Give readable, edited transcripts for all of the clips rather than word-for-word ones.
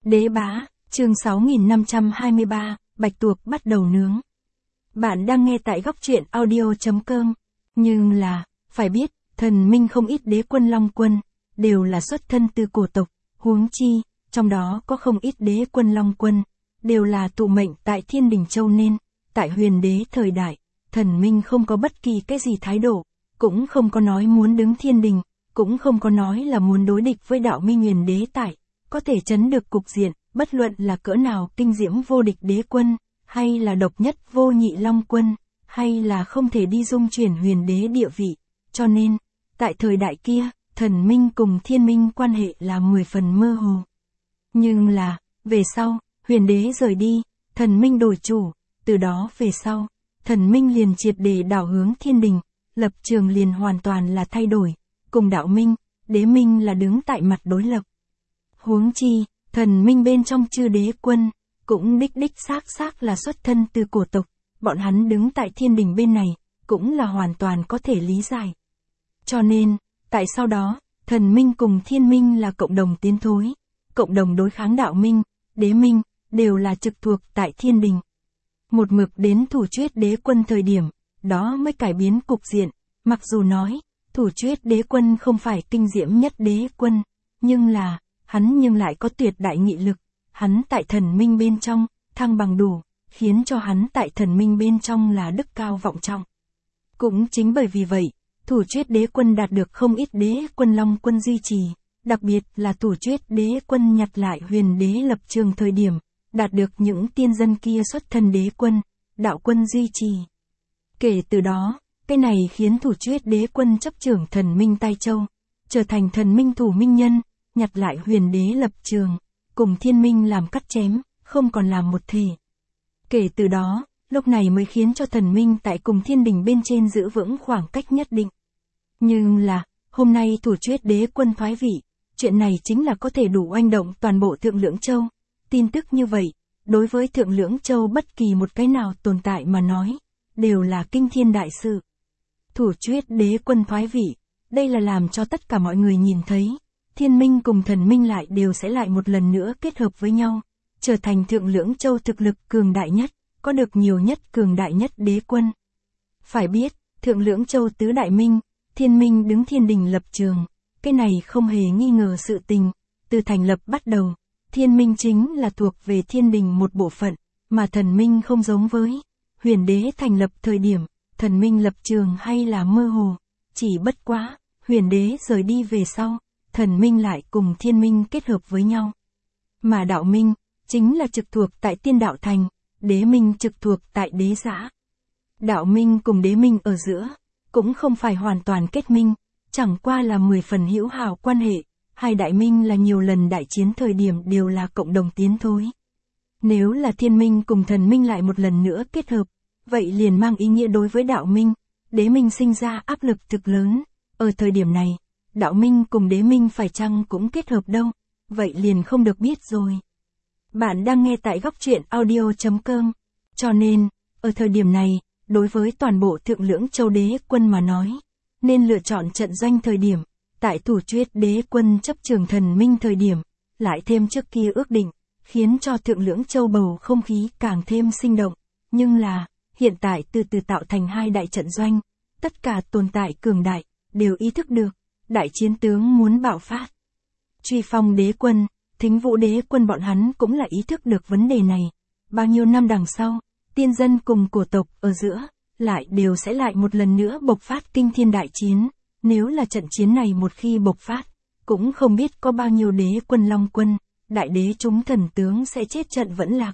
Đế bá, chương 6523, Bạch tuộc bắt đầu nướng. Bạn đang nghe tại góc truyện audio.com. Nhưng là, phải biết, thần minh không ít đế quân Long Quân, đều là xuất thân từ cổ tộc, huống chi, trong đó có không ít đế quân Long Quân, đều là tụ mệnh tại Thiên Đình Châu nên, tại huyền đế thời đại, thần minh không có bất kỳ cái gì thái độ, cũng không có nói muốn đứng thiên đình, cũng không có nói là muốn đối địch với đạo minh huyền đế tại, có thể chấn được cục diện, bất luận là cỡ nào kinh diễm vô địch đế quân, hay là độc nhất vô nhị Long Quân, hay là không thể đi dung chuyển huyền đế địa vị. Cho nên, tại thời đại kia, thần minh cùng thiên minh quan hệ là 10 phần mơ hồ. Nhưng là, về sau, huyền đế rời đi, thần minh đổi chủ, từ đó về sau, thần minh liền triệt để đảo hướng thiên đình, lập trường liền hoàn toàn là thay đổi, cùng đạo minh, đế minh là đứng tại mặt đối lập. Huống chi, thần minh bên trong chư đế quân, cũng đích xác là xuất thân từ cổ tộc, bọn hắn đứng tại thiên đình bên này, cũng là hoàn toàn có thể lý giải. Cho nên, tại sau đó, thần minh cùng thiên minh là cộng đồng tiến thối, cộng đồng đối kháng đạo minh, đế minh, đều là trực thuộc tại thiên đình. Một mực đến Thủ Chuyết đế quân thời điểm, đó mới cải biến cục diện, mặc dù nói, Thủ Chuyết đế quân không phải kinh diễm nhất đế quân, nhưng lại có tuyệt đại nghị lực, hắn tại thần minh bên trong, thăng bằng đủ, khiến cho hắn tại thần minh bên trong là đức cao vọng trọng. Cũng chính bởi vì vậy, Thủ Chuyết đế quân đạt được không ít đế quân Long Quân duy trì, đặc biệt là Thủ Chuyết đế quân nhặt lại huyền đế lập trường thời điểm, đạt được những tiên dân kia xuất thân đế quân, đạo quân duy trì. Kể từ đó, cái này khiến Thủ Chuyết đế quân chấp trưởng thần minh Tai Châu, trở thành thần minh thủ minh nhân, nhặt lại huyền đế lập trường, cùng thiên minh làm cắt chém, không còn làm một thể. Kể từ đó, lúc này mới khiến cho thần minh tại cùng thiên đình bên trên giữ vững khoảng cách nhất định. Nhưng là, hôm nay Thủ Chuyết đế quân thoái vị, chuyện này chính là có thể đủ oanh động toàn bộ Thượng Lưỡng Châu. Tin tức như vậy, đối với Thượng Lưỡng Châu bất kỳ một cái nào tồn tại mà nói, đều là kinh thiên đại sự. Thủ Chuyết đế quân thoái vị, đây là làm cho tất cả mọi người nhìn thấy, thiên minh cùng thần minh lại đều sẽ lại một lần nữa kết hợp với nhau, trở thành Thượng Lưỡng Châu thực lực cường đại nhất, có được nhiều nhất cường đại nhất đế quân. Phải biết, Thượng Lưỡng Châu tứ đại minh, thiên minh đứng thiên đình lập trường, cái này không hề nghi ngờ sự tình, từ thành lập bắt đầu, thiên minh chính là thuộc về thiên đình một bộ phận, mà thần minh không giống với huyền đế thành lập thời điểm, thần minh lập trường hay là mơ hồ, chỉ bất quá, huyền đế rời đi về sau, thần minh lại cùng thiên minh kết hợp với nhau. Mà đạo minh, chính là trực thuộc tại tiên đạo thành, đế minh trực thuộc tại đế giã. Đạo minh cùng đế minh ở giữa, cũng không phải hoàn toàn kết minh, chẳng qua là 10 phần hữu hảo quan hệ, hai đại minh là nhiều lần đại chiến thời điểm đều là cộng đồng tiến thối. Nếu là thiên minh cùng thần minh lại một lần nữa kết hợp, vậy liền mang ý nghĩa đối với đạo minh, đế minh sinh ra áp lực thực lớn. Ở thời điểm này, đạo minh cùng đế minh phải chăng cũng kết hợp đâu, vậy liền không được biết rồi. Bạn đang nghe tại góc truyện audio.com. Cho nên, ở thời điểm này, đối với toàn bộ Thượng Lưỡng Châu đế quân mà nói, nên lựa chọn trận doanh thời điểm, tại Thủ Chuyết đế quân chấp trường thần minh thời điểm, lại thêm trước kia ước định, khiến cho Thượng Lưỡng Châu bầu không khí càng thêm sinh động. Nhưng là, hiện tại từ từ tạo thành hai đại trận doanh, tất cả tồn tại cường đại, đều ý thức được, đại chiến tướng muốn bạo phát. Truy Phong đế quân, Thính Vũ đế quân bọn hắn cũng là ý thức được vấn đề này. Bao nhiêu năm đằng sau, tiên dân cùng cổ tộc ở giữa, lại đều sẽ lại một lần nữa bộc phát kinh thiên đại chiến. Nếu là trận chiến này một khi bộc phát, cũng không biết có bao nhiêu đế quân Long Quân, đại đế chúng thần tướng sẽ chết trận vẫn lạc.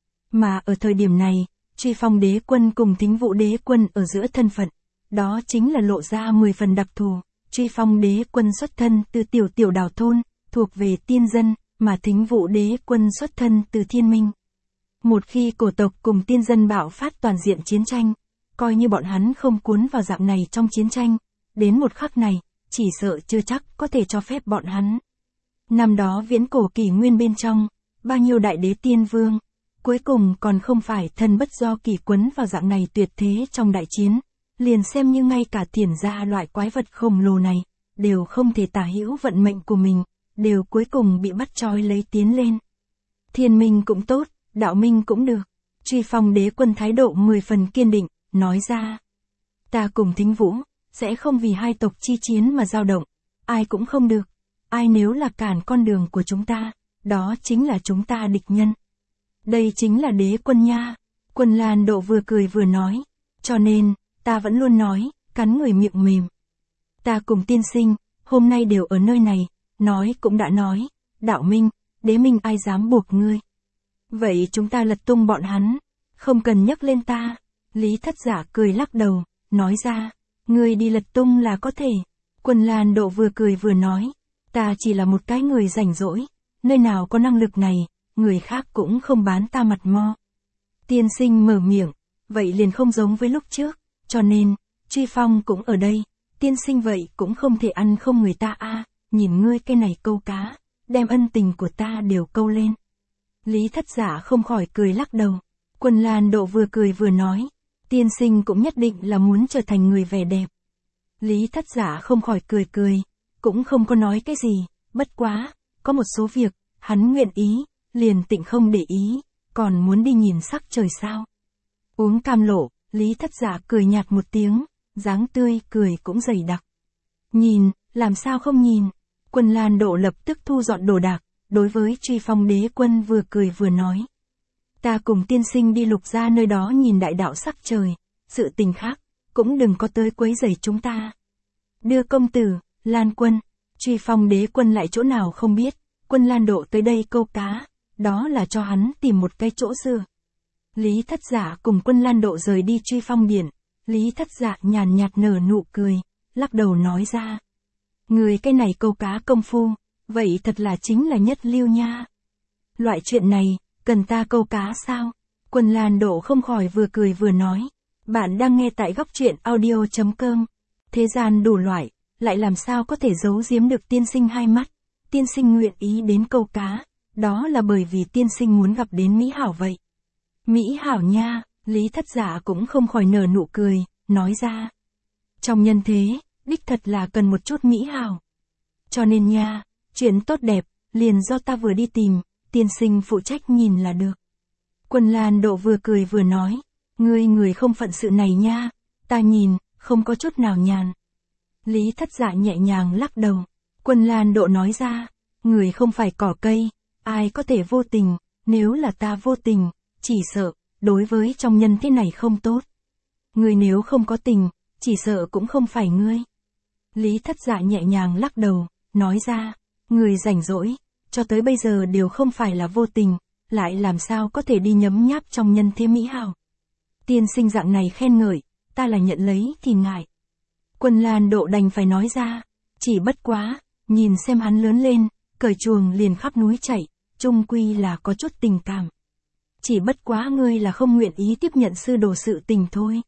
Mà ở thời điểm này, Truy Phong đế quân cùng Thính Vũ đế quân ở giữa thân phận, đó chính là lộ ra 10 phần đặc thù. Truy Phong đế quân xuất thân từ tiểu đảo thôn, thuộc về tiên dân, mà Thính Vũ đế quân xuất thân từ thiên minh. Một khi cổ tộc cùng tiên dân bạo phát toàn diện chiến tranh, coi như bọn hắn không cuốn vào dạng này trong chiến tranh, đến một khắc này, chỉ sợ chưa chắc có thể cho phép bọn hắn. Năm đó viễn cổ kỷ nguyên bên trong, bao nhiêu đại đế tiên vương, cuối cùng còn không phải thân bất do kỳ quấn vào dạng này tuyệt thế trong đại chiến, liền xem như ngay cả Thiển gia loại quái vật khổng lồ này, đều không thể tả hữu vận mệnh của mình, đều cuối cùng bị bắt trói lấy tiến lên. Thiên minh cũng tốt, đạo minh cũng được. Truy Phong đế quân thái độ 10 phần kiên định, nói ra. Ta cùng Thính Vũ, sẽ không vì hai tộc chi chiến mà dao động, ai cũng không được. Ai nếu là cản con đường của chúng ta, đó chính là chúng ta địch nhân. Đây chính là đế quân nha. Quân Lan Độ vừa cười vừa nói. Cho nên, ta vẫn luôn nói, cắn người miệng mềm. Ta cùng tiên sinh, hôm nay đều ở nơi này, nói cũng đã nói, đạo minh, đế minh ai dám buộc ngươi. Vậy chúng ta lật tung bọn hắn, không cần nhắc lên ta. Lý Thất Giả cười lắc đầu, nói ra, ngươi đi lật tung là có thể. Quân Lan Độ vừa cười vừa nói, ta chỉ là một cái người rảnh rỗi, nơi nào có năng lực này, người khác cũng không bán ta mặt mo. Tiên sinh mở miệng, vậy liền không giống với lúc trước, cho nên, Truy Phong cũng ở đây, tiên sinh vậy cũng không thể ăn không người ta a. Nhìn ngươi cái này câu cá, đem ân tình của ta đều câu lên. Lý Thất Giả không khỏi cười lắc đầu. Quân Lan Độ vừa cười vừa nói, tiên sinh cũng nhất định là muốn trở thành người vẻ đẹp. Lý Thất Giả không khỏi cười, cũng không có nói cái gì, bất quá, có một số việc, hắn nguyện ý, liền tịnh không để ý, còn muốn đi nhìn sắc trời sao. Uống cam lộ, Lý Thất Giả cười nhạt một tiếng, dáng tươi cười cũng dày đặc. Nhìn, làm sao không nhìn. Quân Lan Độ lập tức thu dọn đồ đạc, đối với Truy Phong đế quân vừa cười vừa nói. Ta cùng tiên sinh đi Lục gia nơi đó nhìn đại đạo sắc trời, sự tình khác, cũng đừng có tới quấy rầy chúng ta. Đưa công tử, Lan quân, Truy Phong đế quân lại chỗ nào không biết, Quân Lan Độ tới đây câu cá, đó là cho hắn tìm một cái chỗ dựa. Lý Thất Giả cùng Quân Lan Độ rời đi Truy Phong điện, Lý Thất Giả nhàn nhạt nở nụ cười, lắc đầu nói ra. Người cái này câu cá công phu, vậy thật là chính là nhất lưu nha. Loại chuyện này, cần ta câu cá sao? Quân Lan Độ không khỏi vừa cười vừa nói. Bạn đang nghe tại góc truyện audio.com. Thế gian đủ loại, lại làm sao có thể giấu giếm được tiên sinh hai mắt. Tiên sinh nguyện ý đến câu cá, đó là bởi vì tiên sinh muốn gặp đến Mỹ Hảo vậy. Mỹ Hảo nha, Lý Thất Giả cũng không khỏi nở nụ cười, nói ra. Trong nhân thế, đích thật là cần một chút Mỹ Hảo. Cho nên nha, chuyện tốt đẹp, liền do ta vừa đi tìm, tiên sinh phụ trách nhìn là được. Quân Lan Độ vừa cười vừa nói, người không phận sự này nha, ta nhìn, không có chút nào nhàn. Lý Thất Giả nhẹ nhàng lắc đầu. Quân Lan Độ nói ra, người không phải cỏ cây, ai có thể vô tình, nếu là ta vô tình, chỉ sợ, đối với trong nhân thế này không tốt. Người nếu không có tình, chỉ sợ cũng không phải ngươi. Lý Thất Giả nhẹ nhàng lắc đầu, nói ra, người rảnh rỗi, cho tới bây giờ đều không phải là vô tình, lại làm sao có thể đi nhấm nháp trong nhân thế mỹ hảo. Tiên sinh dạng này khen ngợi, ta là nhận lấy thì ngại. Quân Lan Độ đành phải nói ra, chỉ bất quá, nhìn xem hắn lớn lên, cởi chuồng liền khắp núi chạy, chung quy là có chút tình cảm. Chỉ bất quá ngươi là không nguyện ý tiếp nhận sư đồ sự tình thôi.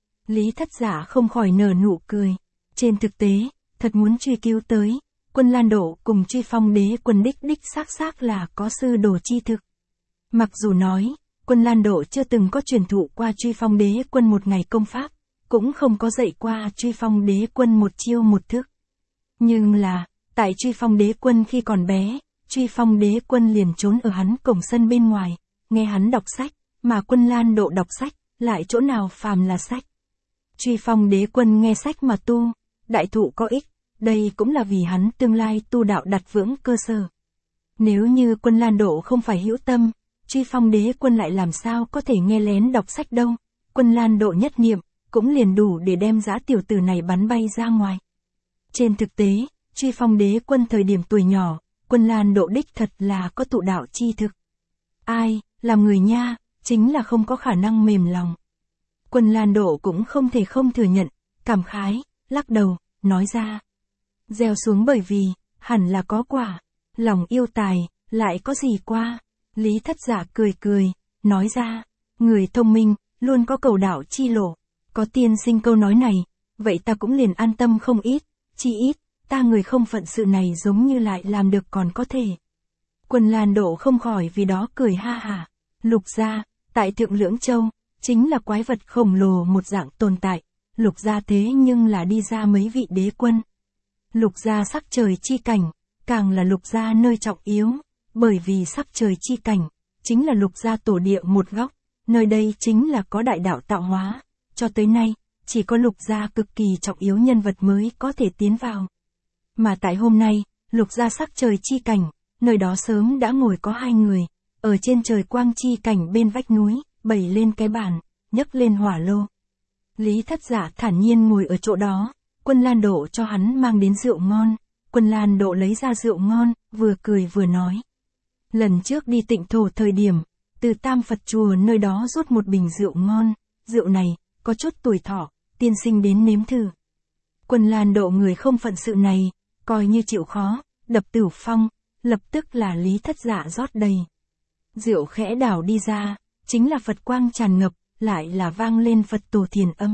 Lý Thất Giả không khỏi nở nụ cười. Trên thực tế, thật muốn truy cứu tới, Quân Lan Độ cùng Truy Phong đế quân đích xác là có sư đồ chi thực. Mặc dù nói, Quân Lan Độ chưa từng có truyền thụ qua Truy Phong đế quân một ngày công pháp, cũng không có dạy qua Truy Phong đế quân một chiêu một thức. Nhưng là, tại Truy Phong đế quân khi còn bé, Truy Phong đế quân liền trốn ở hắn cổng sân bên ngoài, nghe hắn đọc sách, mà Quân Lan Độ đọc sách, lại chỗ nào phàm là sách. Truy Phong đế quân nghe sách mà tu, đại thụ có ích, đây cũng là vì hắn tương lai tu đạo đặt vững cơ sở. Nếu như Quân Lan Độ không phải hữu tâm, Truy Phong đế quân lại làm sao có thể nghe lén đọc sách đâu. Quân Lan Độ nhất niệm, cũng liền đủ để đem dã tiểu tử này bắn bay ra ngoài. Trên thực tế, Truy Phong đế quân thời điểm tuổi nhỏ, Quân Lan Độ đích thật là có tụ đạo chi thực. Ai, làm người nha, chính là không có khả năng mềm lòng. Quân Lan Độ cũng không thể không thừa nhận, cảm khái, lắc đầu, nói ra. Gieo xuống bởi vì, hẳn là có quả, lòng yêu tài, lại có gì qua. Lý Thất Giả cười, nói ra, người thông minh, luôn có cầu đạo chi lộ, có tiên sinh câu nói này, vậy ta cũng liền an tâm không ít, chi ít, ta người không phận sự này giống như lại làm được còn có thể. Quân Lan Độ không khỏi vì đó cười ha hả. Lục gia, tại Thượng Lưỡng Châu, chính là quái vật khổng lồ một dạng tồn tại, Lục gia thế nhưng là đi ra mấy vị đế quân. Lục gia sắc trời chi cảnh, càng là Lục gia nơi trọng yếu, bởi vì sắc trời chi cảnh, chính là Lục gia tổ địa một góc, nơi đây chính là có đại đạo tạo hóa, cho tới nay, chỉ có Lục gia cực kỳ trọng yếu nhân vật mới có thể tiến vào. Mà tại hôm nay, Lục gia sắc trời chi cảnh, nơi đó sớm đã ngồi có 2 người, ở trên trời quang chi cảnh bên vách núi, bày lên cái bàn, nhấc lên hỏa lô. Lý Thất Dạ thản nhiên ngồi ở chỗ đó, Quân Lan Độ cho hắn mang đến rượu ngon, Quân Lan Độ lấy ra rượu ngon, vừa cười vừa nói. Lần trước đi Tịnh Thổ thời điểm, từ Tam Phật chùa nơi đó rút một bình rượu ngon, rượu này, có chút tuổi thọ, tiên sinh đến nếm thử. Quân Lan Độ người không phận sự này, coi như chịu khó, đập tửu phong, lập tức là Lý Thất Dạ rót đầy. Rượu khẽ đảo đi ra, chính là Phật quang tràn ngập, lại là vang lên Phật tổ thiền âm.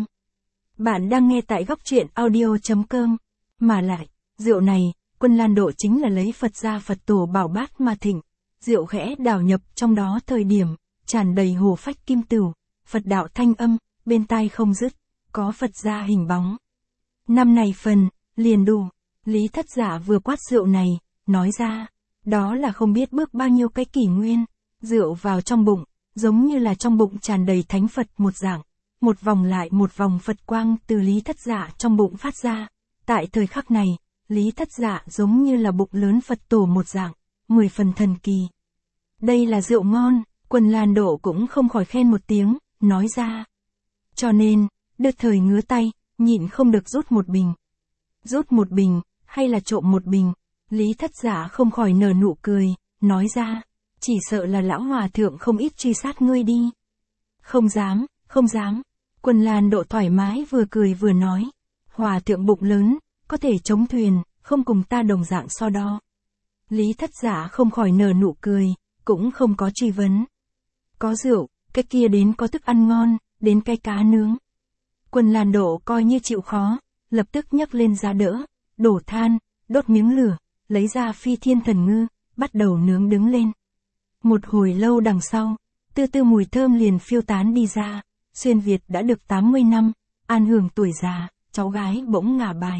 Bạn đang nghe tại góc truyện audio.com, mà lại, rượu này, Quân Lan Độ chính là lấy Phật gia Phật tổ bảo bát mà thịnh, rượu khẽ đảo nhập trong đó thời điểm, tràn đầy hồ phách kim tửu, Phật đạo thanh âm, bên tai không dứt, có Phật gia hình bóng. Năm này phần, liền đủ, Lý Thất Dạ vừa quát rượu này, nói ra, đó là không biết bước bao nhiêu cái kỷ nguyên, rượu vào trong bụng, giống như là trong bụng tràn đầy thánh Phật một dạng, một vòng lại một vòng Phật quang từ Lý Thất Dạ trong bụng phát ra. Tại thời khắc này, Lý Thất Dạ giống như là bụng lớn Phật tổ một dạng, 10 phần thần kỳ. Đây là rượu ngon, Quân Lan Độ cũng không khỏi khen một tiếng, nói ra. Cho nên, đợt thời ngứa tay, nhịn không được rút một bình. Rút một bình, hay là trộm một bình, Lý Thất Dạ không khỏi nở nụ cười, nói ra. Chỉ sợ là lão hòa thượng không ít truy sát ngươi đi. Không dám, không dám. Quân Lan Độ thoải mái vừa cười vừa nói. Hòa thượng bụng lớn, có thể chống thuyền, không cùng ta đồng dạng so đo. Lý Thất Dạ không khỏi nở nụ cười, cũng không có truy vấn. Có rượu, cái kia đến có thức ăn ngon, đến cái cá nướng. Quân Lan Độ coi như chịu khó, lập tức nhấc lên giá đỡ, đổ than, đốt miếng lửa, lấy ra Phi Thiên Thần Ngư, bắt đầu nướng đứng lên. Một hồi lâu đằng sau, từ từ mùi thơm liền phiêu tán đi ra, Xuyên Việt đã được 80 năm, an hưởng tuổi già, cháu gái bỗng ngả bài.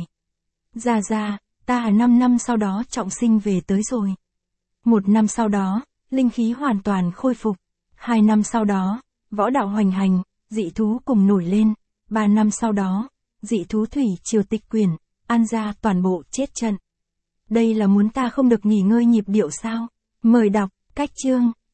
Ra, ta 5 năm sau đó trọng sinh về tới rồi. 1 năm sau đó, linh khí hoàn toàn khôi phục. 2 năm sau đó, võ đạo hoành hành, dị thú cùng nổi lên. 3 năm sau đó, dị thú thủy triều tịch quyển, An gia toàn bộ chết trận. Đây là muốn ta không được nghỉ ngơi nhịp điệu sao? Mời đọc, cách chương.